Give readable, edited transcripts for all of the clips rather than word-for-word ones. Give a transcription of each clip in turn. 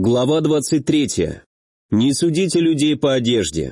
Глава 23. Не судите людей по одежде.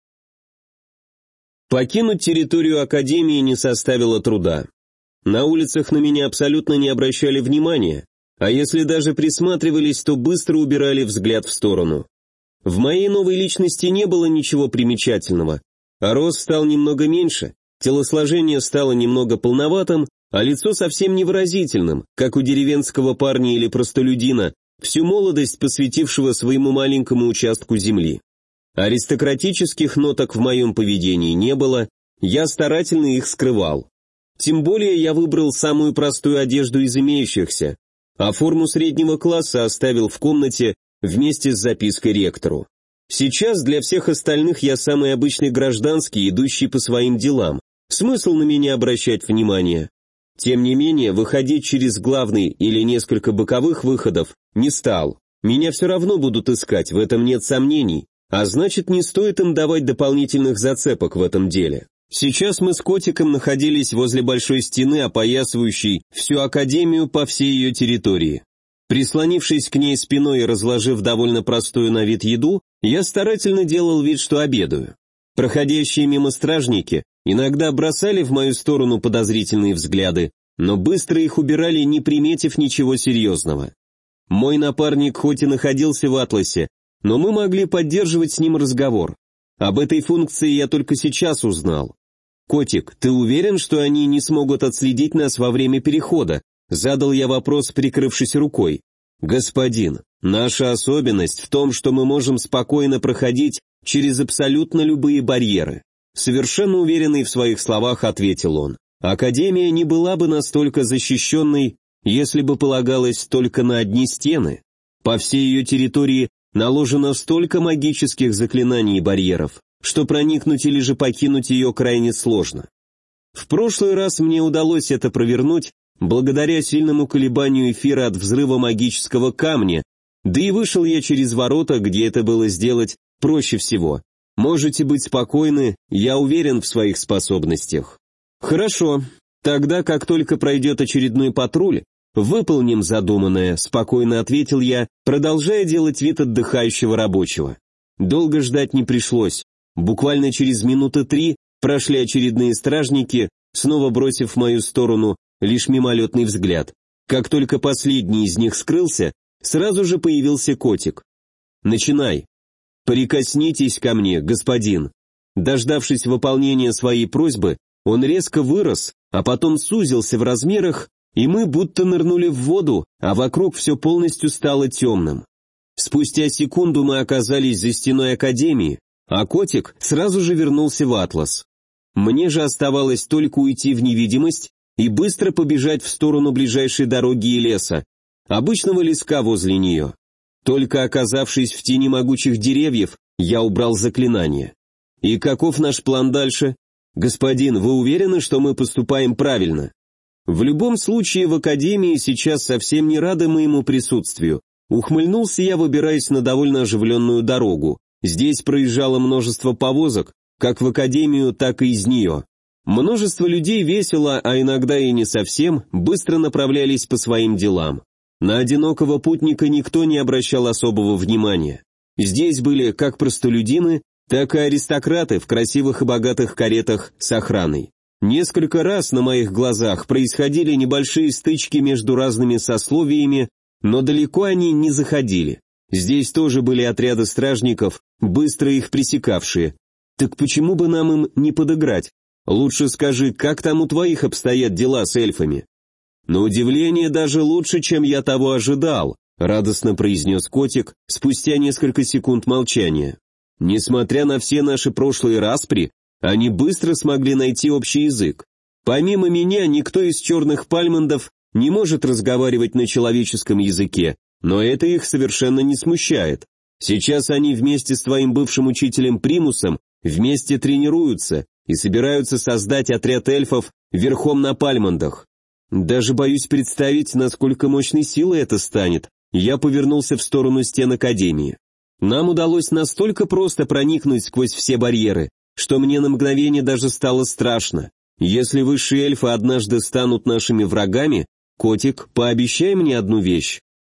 Покинуть территорию Академии не составило труда. На улицах на меня абсолютно не обращали внимания, а если даже присматривались, то быстро убирали взгляд в сторону. В моей новой личности не было ничего примечательного, а рост стал немного меньше, телосложение стало немного полноватым, а лицо совсем невыразительным, как у деревенского парня или простолюдина, всю молодость посвятившего своему маленькому участку земли. Аристократических ноток в моем поведении не было, я старательно их скрывал. Тем более я выбрал самую простую одежду из имеющихся, а форму среднего класса оставил в комнате вместе с запиской ректору. Сейчас для всех остальных я самый обычный гражданский, идущий по своим делам. Смысл на меня обращать внимание? Тем не менее, выходить через главный или несколько боковых выходов не стал. Меня все равно будут искать, в этом нет сомнений, а значит, не стоит им давать дополнительных зацепок в этом деле. Сейчас мы с котиком находились возле большой стены, опоясывающей всю Академию по всей ее территории. Прислонившись к ней спиной и разложив довольно простую на вид еду, я старательно делал вид, что обедаю. Проходящие мимо стражники иногда бросали в мою сторону подозрительные взгляды, но быстро их убирали, не приметив ничего серьезного. Мой напарник хоть и находился в Атласе, но мы могли поддерживать с ним разговор. Об этой функции я только сейчас узнал. «Котик, ты уверен, что они не смогут отследить нас во время перехода?» Задал я вопрос, прикрывшись рукой. «Господин, наша особенность в том, что мы можем спокойно проходить через абсолютно любые барьеры», совершенно уверенный в своих словах ответил он. «Академия не была бы настолько защищенной, если бы полагалась только на одни стены. По всей ее территории наложено столько магических заклинаний и барьеров, что проникнуть или же покинуть ее крайне сложно. В прошлый раз мне удалось это провернуть благодаря сильному колебанию эфира от взрыва магического камня, да и вышел я через ворота, где это было сделать проще всего. Можете быть спокойны, я уверен в своих способностях». «Хорошо, тогда, как только пройдет очередной патруль, выполним задуманное», спокойно ответил я, продолжая делать вид отдыхающего рабочего. Долго ждать не пришлось. Буквально через минуты 3 прошли очередные стражники, снова бросив в мою сторону лишь мимолетный взгляд. Как только последний из них скрылся, сразу же появился котик. «Начинай». «Прикоснитесь ко мне, господин». Дождавшись выполнения своей просьбы, он резко вырос, а потом сузился в размерах, и мы будто нырнули в воду, а вокруг все полностью стало темным. Спустя секунду мы оказались за стеной Академии, а котик сразу же вернулся в Атлас. Мне же оставалось только уйти в невидимость и быстро побежать в сторону ближайшей дороги и леса, обычного леска возле нее. Только оказавшись в тени могучих деревьев, я убрал заклинание. «И каков наш план дальше? Господин, вы уверены, что мы поступаем правильно?» «В любом случае в Академии сейчас совсем не рады моему присутствию», ухмыльнулся я, выбираясь на довольно оживленную дорогу. Здесь проезжало множество повозок, как в Академию, так и из нее. Множество людей весело, а иногда и не совсем, быстро направлялись по своим делам. На одинокого путника никто не обращал особого внимания. Здесь были как простолюдины, так и аристократы в красивых и богатых каретах с охраной. Несколько раз на моих глазах происходили небольшие стычки между разными сословиями, но далеко они не заходили. Здесь тоже были отряды стражников, быстро их пресекавшие. Так почему бы нам им не подыграть? Лучше скажи, как там у твоих обстоят дела с эльфами?» «На удивление, даже лучше, чем я того ожидал», радостно произнес котик спустя несколько секунд молчания. «Несмотря на все наши прошлые распри, они быстро смогли найти общий язык. Помимо меня, никто из черных пальмандов не может разговаривать на человеческом языке, но это их совершенно не смущает. Сейчас они вместе с твоим бывшим учителем Примусом вместе тренируются и собираются создать отряд эльфов верхом на пальмандах. Даже боюсь представить, насколько мощной силой это станет». Я повернулся в сторону стен Академии. Нам удалось настолько просто проникнуть сквозь все барьеры, что мне на мгновение даже стало страшно. Если высшие эльфы однажды станут нашими врагами, котик, пообещай мне одну вещь.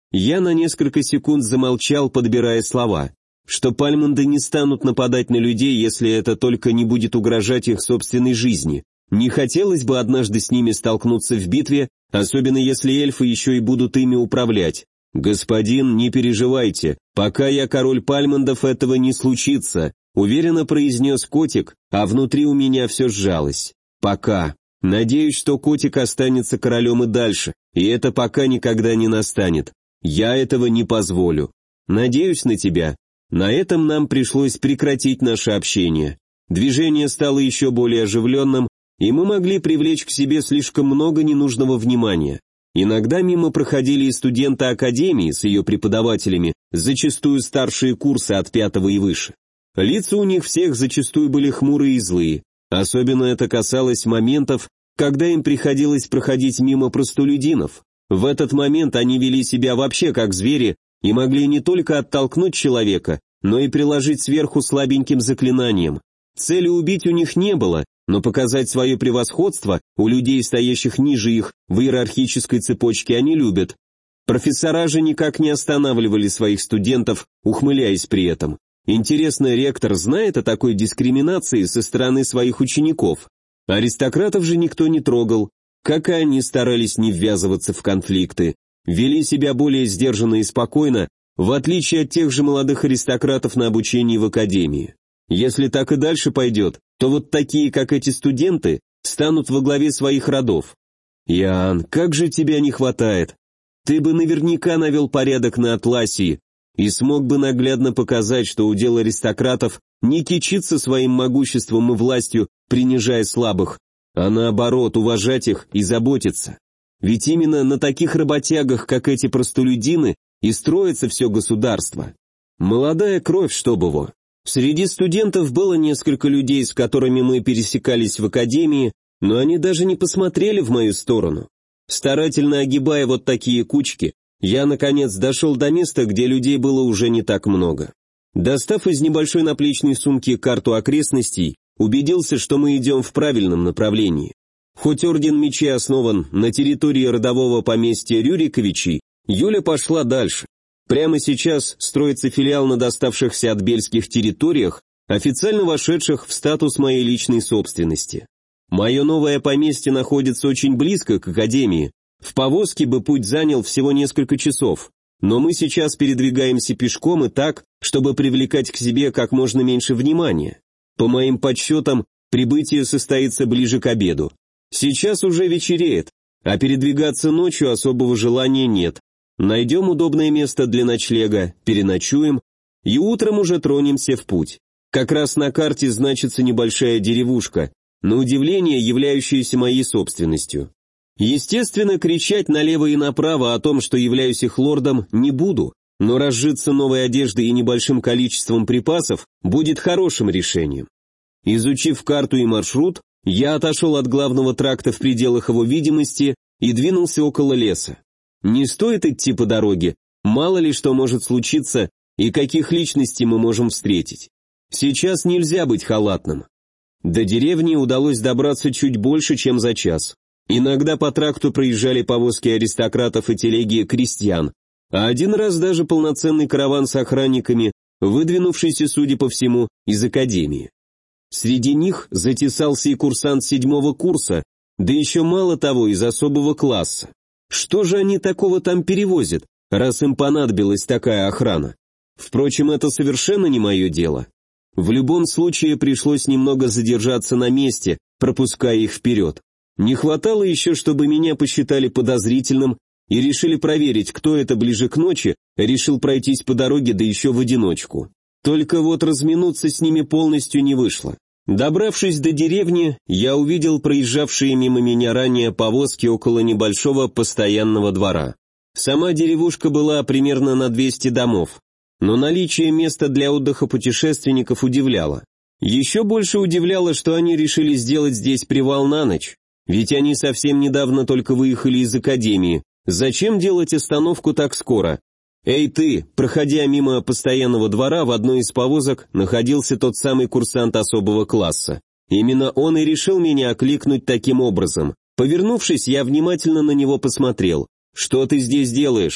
Я на несколько секунд замолчал, подбирая слова. Что пальмонды не станут нападать на людей, если это только не будет угрожать их собственной жизни. Не хотелось бы однажды с ними столкнуться в битве, особенно если эльфы еще и будут ими управлять. «Господин, не переживайте, пока я король пальмондов, этого не случится», уверенно произнес котик, а внутри у меня все сжалось. «Пока. Надеюсь, что котик останется королем и дальше, и это пока никогда не настанет. Я этого не позволю. Надеюсь на тебя». На этом нам пришлось прекратить наше общение. Движение стало еще более оживленным, и мы могли привлечь к себе слишком много ненужного внимания. Иногда мимо проходили и студенты академии с ее преподавателями, зачастую старшие курсы от 5-го и выше. Лица у них всех зачастую были хмурые и злые. Особенно это касалось моментов, когда им приходилось проходить мимо простолюдинов. В этот момент они вели себя вообще как звери и могли не только оттолкнуть человека, но и приложить сверху слабеньким заклинанием. Цели убить у них не было, но показать свое превосходство у людей, стоящих ниже их в иерархической цепочке, они любят. Профессора же никак не останавливали своих студентов, ухмыляясь при этом. Интересно, ректор знает о такой дискриминации со стороны своих учеников? Аристократов же никто не трогал, как и они старались не ввязываться в конфликты, вели себя более сдержанно и спокойно, в отличие от тех же молодых аристократов на обучении в академии. Если так и дальше пойдет, то вот такие, как эти студенты, станут во главе своих родов. Ян, как же тебя не хватает. Ты бы наверняка навел порядок на Атласии и смог бы наглядно показать, что удел аристократов не кичиться своим могуществом и властью, принижая слабых, а наоборот уважать их и заботиться. Ведь именно на таких работягах, как эти простолюдины, и строится все государство. Молодая кровь, чтоб его. Среди студентов было несколько людей, с которыми мы пересекались в академии, но они даже не посмотрели в мою сторону. Старательно огибая вот такие кучки, я, наконец, дошел до места, где людей было уже не так много. Достав из небольшой наплечной сумки карту окрестностей, убедился, что мы идем в правильном направлении. Хоть Орден Мечей основан на территории родового поместья Рюриковичей, Юля пошла дальше. Прямо сейчас строится филиал на доставшихся от бельских территориях, официально вошедших в статус моей личной собственности. Мое новое поместье находится очень близко к академии. В повозке бы путь занял всего несколько часов, но мы сейчас передвигаемся пешком и так, чтобы привлекать к себе как можно меньше внимания. По моим подсчетам, прибытие состоится ближе к обеду. Сейчас уже вечереет, а передвигаться ночью особого желания нет. Найдем удобное место для ночлега, переночуем и утром уже тронемся в путь. Как раз на карте значится небольшая деревушка, на удивление являющаяся моей собственностью. Естественно, кричать налево и направо о том, что являюсь их лордом, не буду, но разжиться новой одеждой и небольшим количеством припасов будет хорошим решением. Изучив карту и маршрут, я отошел от главного тракта в пределах его видимости и двинулся около леса. Не стоит идти по дороге, мало ли что может случиться и каких личностей мы можем встретить. Сейчас нельзя быть халатным. До деревни удалось добраться чуть больше, чем за час. Иногда по тракту проезжали повозки аристократов и телеги крестьян, а один раз даже полноценный караван с охранниками, выдвинувшийся, судя по всему, из академии. Среди них затесался и курсант 7-го курса, да еще мало того, из особого класса. Что же они такого там перевозят, раз им понадобилась такая охрана? Впрочем, это совершенно не мое дело. В любом случае пришлось немного задержаться на месте, пропуская их вперед. Не хватало еще, чтобы меня посчитали подозрительным и решили проверить, кто это ближе к ночи решил пройтись по дороге, да еще в одиночку. Только вот разминуться с ними полностью не вышло. Добравшись до деревни, я увидел проезжавшие мимо меня ранее повозки около небольшого постоянного двора. Сама деревушка была примерно на 200 домов, но наличие места для отдыха путешественников удивляло. Еще больше удивляло, что они решили сделать здесь привал на ночь, ведь они совсем недавно только выехали из академии. Зачем делать остановку так скоро? «Эй ты!» Проходя мимо постоянного двора, в одной из повозок находился тот самый курсант особого класса. Именно он и решил меня окликнуть таким образом. Повернувшись, я внимательно на него посмотрел. «Что ты здесь делаешь?»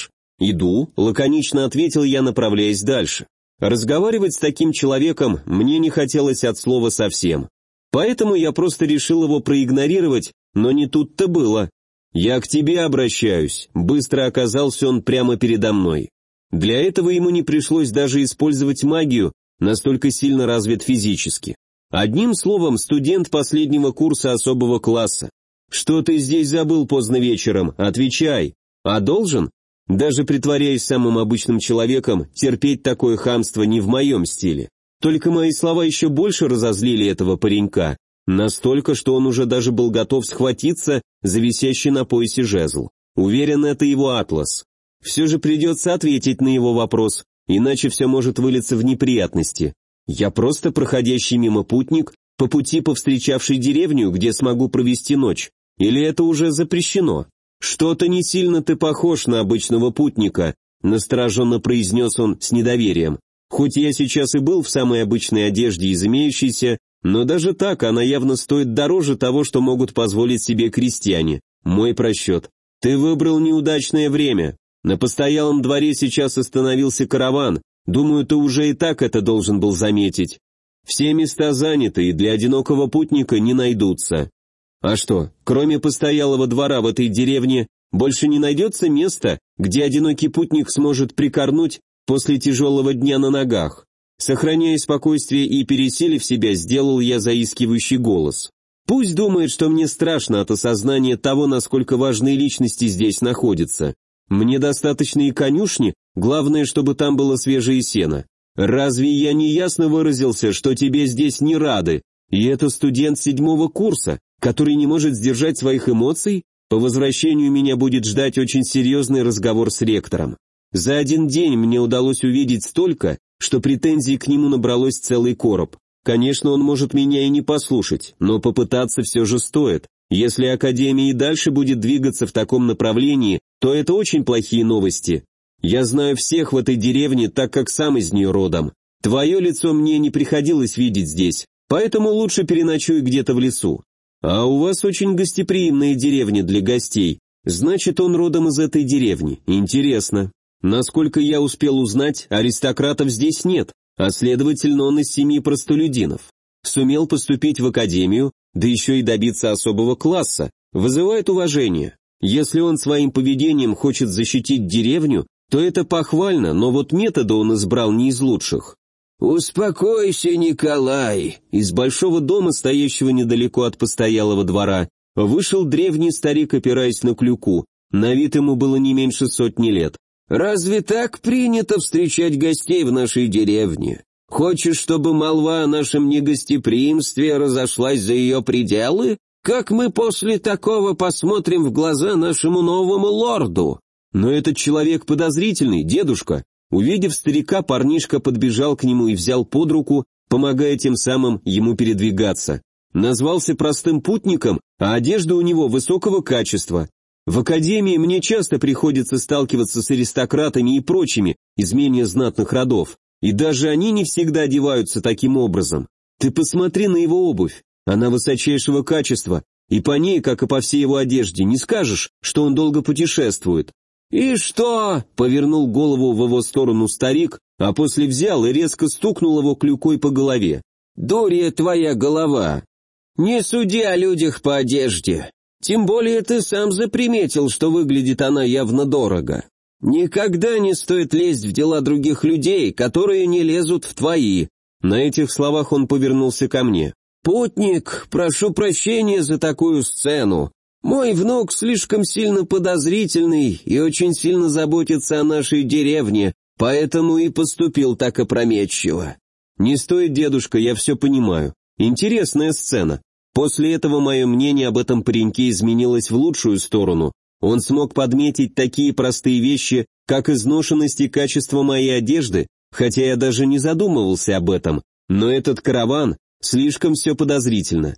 «Иду», — лаконично ответил я, направляясь дальше. Разговаривать с таким человеком мне не хотелось от слова совсем. Поэтому я просто решил его проигнорировать, но не тут-то было. «Я к тебе обращаюсь», — быстро оказался он прямо передо мной. Для этого ему не пришлось даже использовать магию, настолько сильно развит физически. Одним словом, студент последнего курса особого класса. «Что ты здесь забыл поздно вечером? Отвечай. А должен?» Даже притворяясь самым обычным человеком, терпеть такое хамство не в моем стиле. Только мои слова еще больше разозлили этого паренька. Настолько, что он уже даже был готов схватиться за висящий на поясе жезл. Уверен, это его атлас. Все же придется ответить на его вопрос, иначе все может вылиться в неприятности. Я просто проходящий мимо путник, по пути повстречавший деревню, где смогу провести ночь. Или это уже запрещено? «Что-то не сильно ты похож на обычного путника», настороженно произнес он с недоверием. «Хоть я сейчас и был в самой обычной одежде из имеющейся, но даже так она явно стоит дороже того, что могут позволить себе крестьяне. Мой просчет. Ты выбрал неудачное время. На постоялом дворе сейчас остановился караван. Думаю, ты уже и так это должен был заметить. Все места заняты и для одинокого путника не найдутся. А что, кроме постоялого двора в этой деревне, больше не найдется места, где одинокий путник сможет прикорнуть после тяжелого дня на ногах?» Сохраняя спокойствие и пересилив себя, сделал я заискивающий голос. «Пусть думает, что мне страшно от осознания того, насколько важные личности здесь находятся. Мне достаточно и конюшни, главное, чтобы там было свежее сено. Разве я не ясно выразился, что тебе здесь не рады? И это студент 7-го курса, который не может сдержать своих эмоций? По возвращению меня будет ждать очень серьезный разговор с ректором. За один день мне удалось увидеть столько, что претензий к нему набралось целый короб. Конечно, он может меня и не послушать, но попытаться все же стоит. Если Академия и дальше будет двигаться в таком направлении, то это очень плохие новости. Я знаю всех в этой деревне, так как сам из нее родом. Твое лицо мне не приходилось видеть здесь, поэтому лучше переночуй где-то в лесу. А у вас очень гостеприимная деревня для гостей. Значит, он родом из этой деревни. Интересно. Насколько я успел узнать, аристократов здесь нет, а следовательно, он из семьи простолюдинов. Сумел поступить в академию, да еще и добиться особого класса, вызывает уважение. Если он своим поведением хочет защитить деревню, то это похвально, но вот метода он избрал не из лучших. «Успокойся, Николай!» Из большого дома, стоящего недалеко от постоялого двора, вышел древний старик, опираясь на клюку. На вид ему было не меньше 100 лет. «Разве так принято встречать гостей в нашей деревне? Хочешь, чтобы молва о нашем негостеприимстве разошлась за ее пределы? Как мы после такого посмотрим в глаза нашему новому лорду?» «Но этот человек подозрительный, дедушка». Увидев старика, парнишка подбежал к нему и взял под руку, помогая тем самым ему передвигаться. Назвался простым путником, а одежда у него высокого качества. В академии мне часто приходится сталкиваться с аристократами и прочими из менее знатных родов, и даже они не всегда одеваются таким образом. Ты посмотри на его обувь, она высочайшего качества, и по ней, как и по всей его одежде, не скажешь, что он долго путешествует. «И что?» — повернул голову в его сторону старик, а после взял и резко стукнул его клюкой по голове. «Дурья твоя голова! Не суди о людях по одежде. Тем более ты сам заприметил, что выглядит она явно дорого. Никогда не стоит лезть в дела других людей, которые не лезут в твои». На этих словах он повернулся ко мне. «Путник, прошу прощения за такую сцену. Мой внук слишком сильно подозрительный и очень сильно заботится о нашей деревне, поэтому и поступил так опрометчиво». «Не стоит, дедушка, я все понимаю. Интересная сцена». После этого мое мнение об этом пареньке изменилось в лучшую сторону. Он смог подметить такие простые вещи, как изношенность и качество моей одежды, хотя я даже не задумывался об этом. Но этот караван, слишком все подозрительно.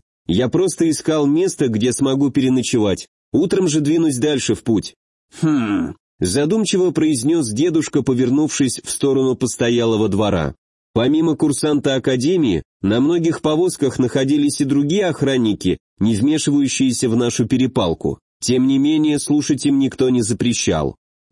Я просто место, где смогу переночевать. Утром же двинусь дальше в путь. Задумчиво произнес дедушка, повернувшись в сторону постоялого двора. Помимо курсанта академии, на многих повозках находились и другие охранники, не вмешивающиеся в нашу перепалку. Тем не менее, слушать им никто не запрещал.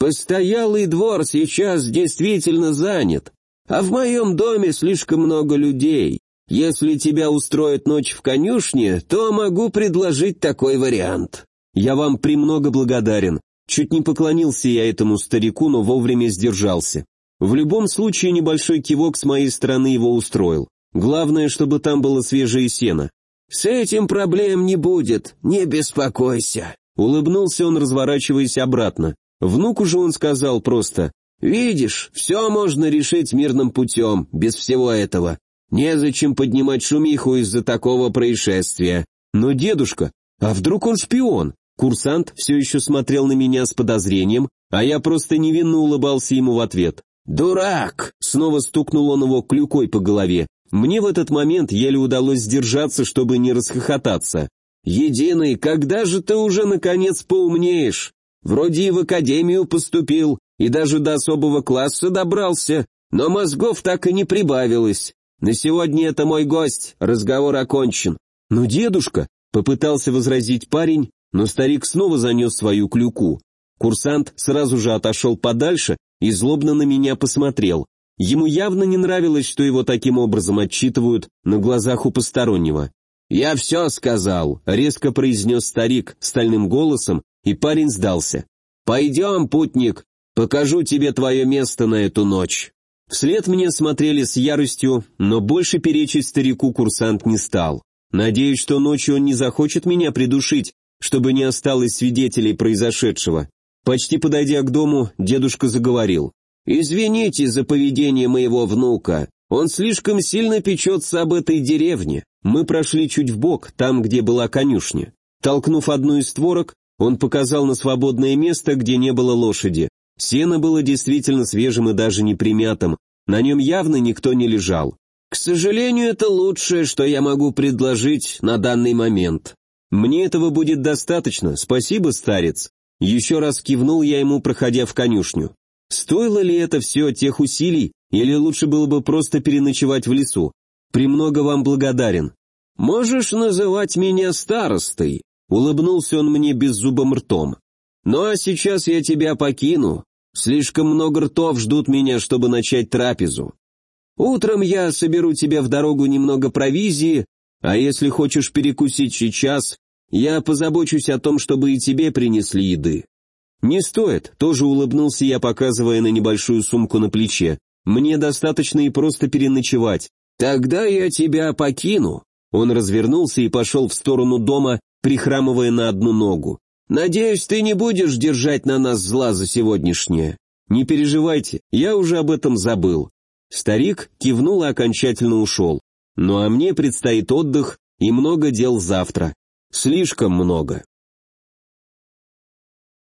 Постоялый двор сейчас действительно занят, а в моем доме слишком много людей. Если тебя устроит ночь в конюшне, то могу предложить такой вариант». «Я вам премного благодарен». Чуть не поклонился я этому старику, но вовремя сдержался. В любом случае небольшой кивок с моей стороны его устроил. Главное, чтобы там было свежее сено. «С этим проблем не будет, не беспокойся», — улыбнулся он, разворачиваясь обратно. Внуку же он сказал просто: «Видишь, все можно решить мирным путем, без всего этого. Незачем поднимать шумиху из-за такого происшествия». «Но, дедушка, а вдруг он шпион?» Курсант все еще смотрел на меня с подозрением, а я просто невинно улыбался ему в ответ. «Дурак!» — снова стукнул он его клюкой по голове. Мне в этот момент еле удалось сдержаться, чтобы не расхохотаться. «Единый, когда же ты уже наконец поумнеешь? Вроде и в академию поступил, и даже до особого класса добрался, но мозгов так и не прибавилось. На сегодня это мой гость, разговор окончен». «Но, дедушка!» — попытался возразить парень, но старик снова занес свою клюку. Курсант сразу же отошел подальше и злобно на меня посмотрел. Ему явно не нравилось, что его таким образом отчитывают на глазах у постороннего. «Я все сказал», — резко произнес старик стальным голосом, и парень сдался. «Пойдем, путник, покажу тебе твое место на эту ночь». Вслед мне смотрели с яростью, но больше перечить старику курсант не стал. Надеюсь, что ночью он не захочет меня придушить, чтобы не осталось свидетелей произошедшего. Почти подойдя к дому, дедушка заговорил. «Извините за поведение моего внука. Он слишком сильно печется об этой деревне». Мы прошли чуть вбок, там, где была конюшня. Толкнув одну из створок, он показал на свободное место, где не было лошади. Сено было действительно свежим и даже не примятым. На нем явно никто не лежал. «К сожалению, это лучшее, что я могу предложить на данный момент». «Мне этого будет достаточно, спасибо, старец». Еще раз кивнул я ему, проходя в конюшню. Стоило ли это все тех усилий, или лучше было бы просто переночевать в лесу? «Премного вам благодарен». «Можешь называть меня старостой», — улыбнулся он мне беззубым ртом. «Ну а сейчас я тебя покину. Слишком много ртов ждут меня, чтобы начать трапезу. Утром я соберу тебе в дорогу немного провизии, а если хочешь перекусить сейчас, я позабочусь о том, чтобы и тебе принесли еды». «Не стоит», — тоже улыбнулся я, показывая на небольшую сумку на плече. «Мне достаточно и просто переночевать». «Тогда я тебя покину». Он развернулся и пошел в сторону дома, прихрамывая на одну ногу. «Надеюсь, ты не будешь держать на нас зла за сегодняшнее». «Не переживайте, я уже об этом забыл». Старик кивнул и окончательно ушел. Ну а мне предстоит отдых и много дел завтра. Слишком много.